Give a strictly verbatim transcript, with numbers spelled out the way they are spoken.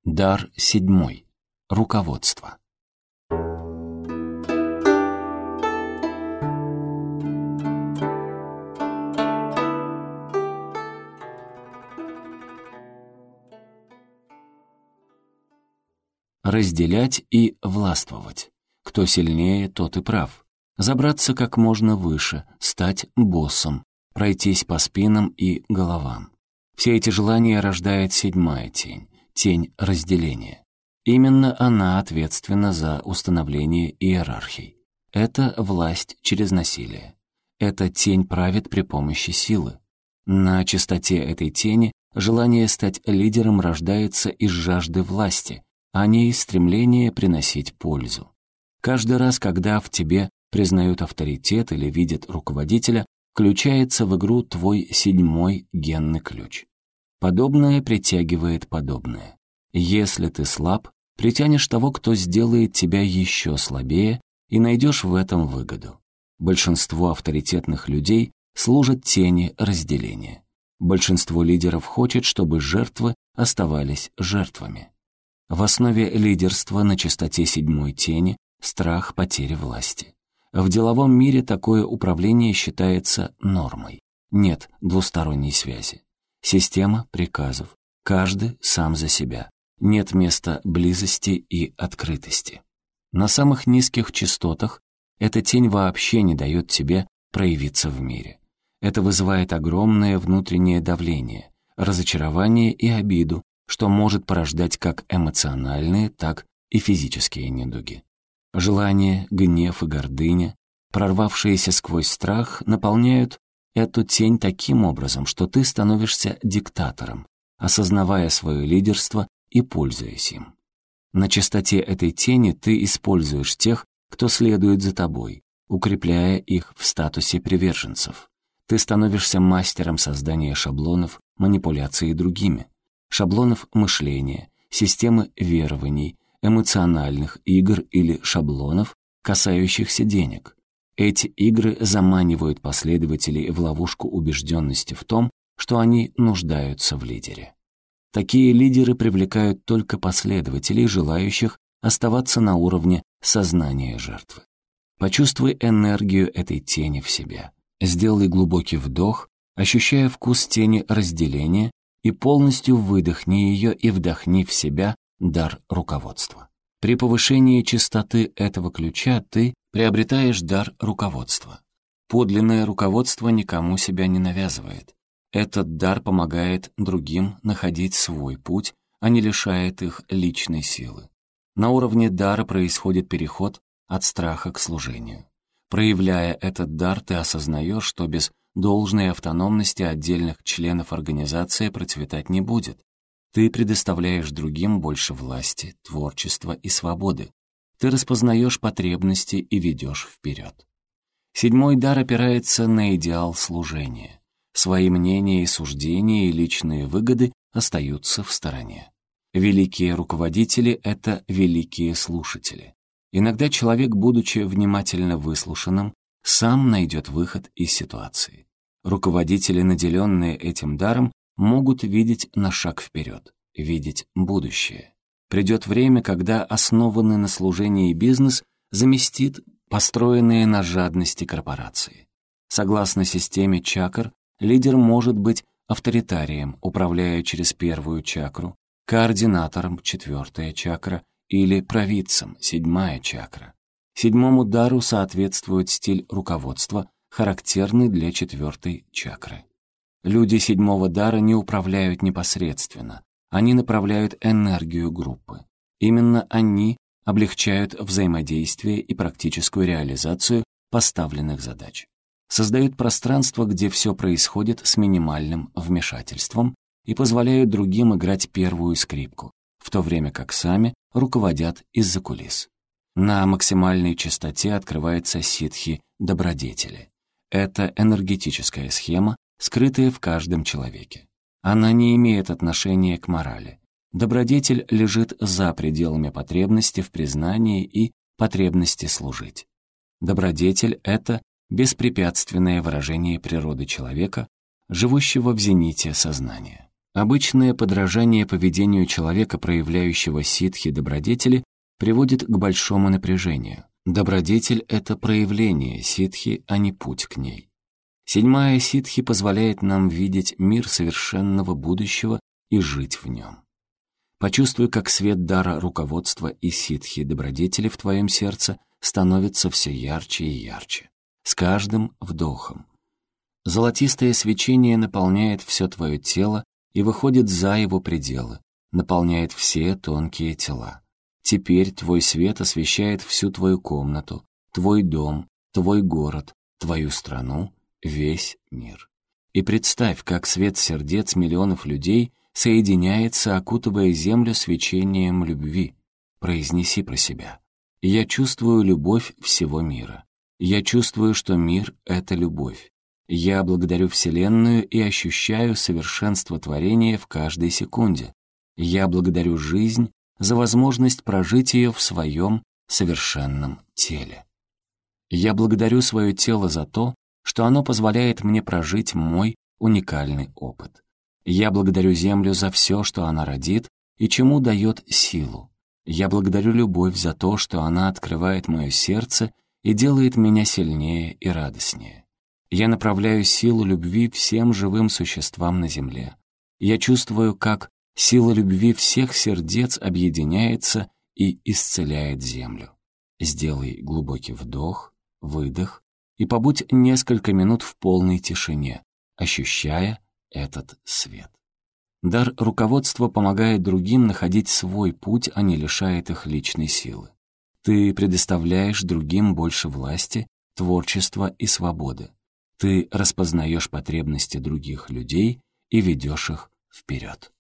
Дар седьмой. Руководство. Разделять и властвовать. Кто сильнее, тот и прав. Забраться как можно выше, стать боссом, пройтись по спинам и головам. Все эти желания рождает седьмая тень, тень разделения. Именно она ответственна за установление иерархий. Это власть через насилие. Эта тень правит при помощи силы. На чистоте этой тени желание стать лидером рождается из жажды власти, а не из стремления приносить пользу. Каждый раз, когда в тебе признают авторитет или видят руководителя, включается в игру твой седьмой генный ключ. Подобное притягивает подобное. Если ты слаб, притянешь того, кто сделает тебя еще слабее, и найдешь в этом выгоду. Большинство авторитетных людей служат тени разделения. Большинство лидеров хочет, чтобы жертвы оставались жертвами. В основе лидерства на чистоте седьмой тени страх потери власти. В деловом мире такое управление считается нормой. Нет двусторонней связи. Система приказов. Каждый сам за себя. Нет места близости и открытости. На самых низких частотах эта тень вообще не дает тебе проявиться в мире. Это вызывает огромное внутреннее давление, разочарование и обиду, что может порождать как эмоциональные, так и физические недуги. Желание, гнев и гордыня, прорвавшиеся сквозь страх, наполняют эту тень таким образом, что ты становишься диктатором, осознавая свое лидерство и пользуясь им. На чистоте этой тени ты используешь тех, кто следует за тобой, укрепляя их в статусе приверженцев. Ты становишься мастером создания шаблонов, манипуляции другими, шаблонов мышления, системы верований, эмоциональных игр или шаблонов, касающихся денег. Эти игры заманивают последователей в ловушку убежденности в том, что они нуждаются в лидере. Такие лидеры привлекают только последователей, желающих оставаться на уровне сознания жертвы. Почувствуй энергию этой тени в себе. Сделай глубокий вдох, ощущая вкус тени разделения, и полностью выдохни ее и вдохни в себя дар руководства. При повышении частоты этого ключа ты приобретаешь дар руководства. Подлинное руководство никому себя не навязывает. Этот дар помогает другим находить свой путь, а не лишает их личной силы. На уровне дара происходит переход от страха к служению. Проявляя этот дар, ты осознаешь, что без должной автономности отдельных членов организации процветать не будет. Ты предоставляешь другим больше власти, творчества и свободы. Ты распознаешь потребности и ведешь вперед. Седьмой дар опирается на идеал служения. Свои мнения и суждения и личные выгоды остаются в стороне. Великие руководители — это великие слушатели. Иногда человек, будучи внимательно выслушанным, сам найдет выход из ситуации. Руководители, наделенные этим даром, могут видеть на шаг вперед, видеть будущее. Придет время, когда основанный на служении бизнес заместит построенные на жадности корпорации. Согласно системе чакр, лидер может быть авторитарием, управляя через первую чакру, координатором, четвертая чакра, или провидцем, седьмая чакра. Седьмому дару соответствует стиль руководства, характерный для четвертой чакры. Люди седьмого дара не управляют непосредственно, они направляют энергию группы. Именно они облегчают взаимодействие и практическую реализацию поставленных задач. Создают пространство, где все происходит с минимальным вмешательством и позволяют другим играть первую скрипку, в то время как сами руководят из-за кулис. На максимальной частоте открывается ситхи добродетели. Это энергетическая схема, скрытая в каждом человеке. Она не имеет отношения к морали. Добродетель лежит за пределами потребности в признании и потребности служить. Добродетель — это беспрепятственное выражение природы человека, живущего в зените сознания. Обычное подражание поведению человека, проявляющего ситхи-добродетели, приводит к большому напряжению. Добродетель — это проявление ситхи, а не путь к ней. Седьмая ситхи позволяет нам видеть мир совершенного будущего и жить в нем. Почувствуй, как свет дара руководства и ситхи-добродетели в твоем сердце становится все ярче и ярче, с каждым вдохом. Золотистое свечение наполняет все твое тело и выходит за его пределы, наполняет все тонкие тела. Теперь твой свет освещает всю твою комнату, твой дом, твой город, твою страну, весь мир. И представь, как свет сердец миллионов людей соединяется, окутывая землю свечением любви. Произнеси про себя: «Я чувствую любовь всего мира. Я чувствую, что мир — это любовь. Я благодарю Вселенную и ощущаю совершенство творения в каждой секунде. Я благодарю жизнь за возможность прожить ее в своем совершенном теле. Я благодарю свое тело за то, что оно позволяет мне прожить мой уникальный опыт. Я благодарю Землю за все, что она родит и чему дает силу. Я благодарю любовь за то, что она открывает мое сердце и делает меня сильнее и радостнее. Я направляю силу любви всем живым существам на Земле. Я чувствую, как сила любви всех сердец объединяется и исцеляет Землю. Сделай глубокий вдох, выдох и побудь несколько минут в полной тишине, ощущая этот свет. Дар руководства помогает другим находить свой путь, а не лишает их личной силы. Ты предоставляешь другим больше власти, творчества и свободы. Ты распознаешь потребности других людей и ведешь их вперед.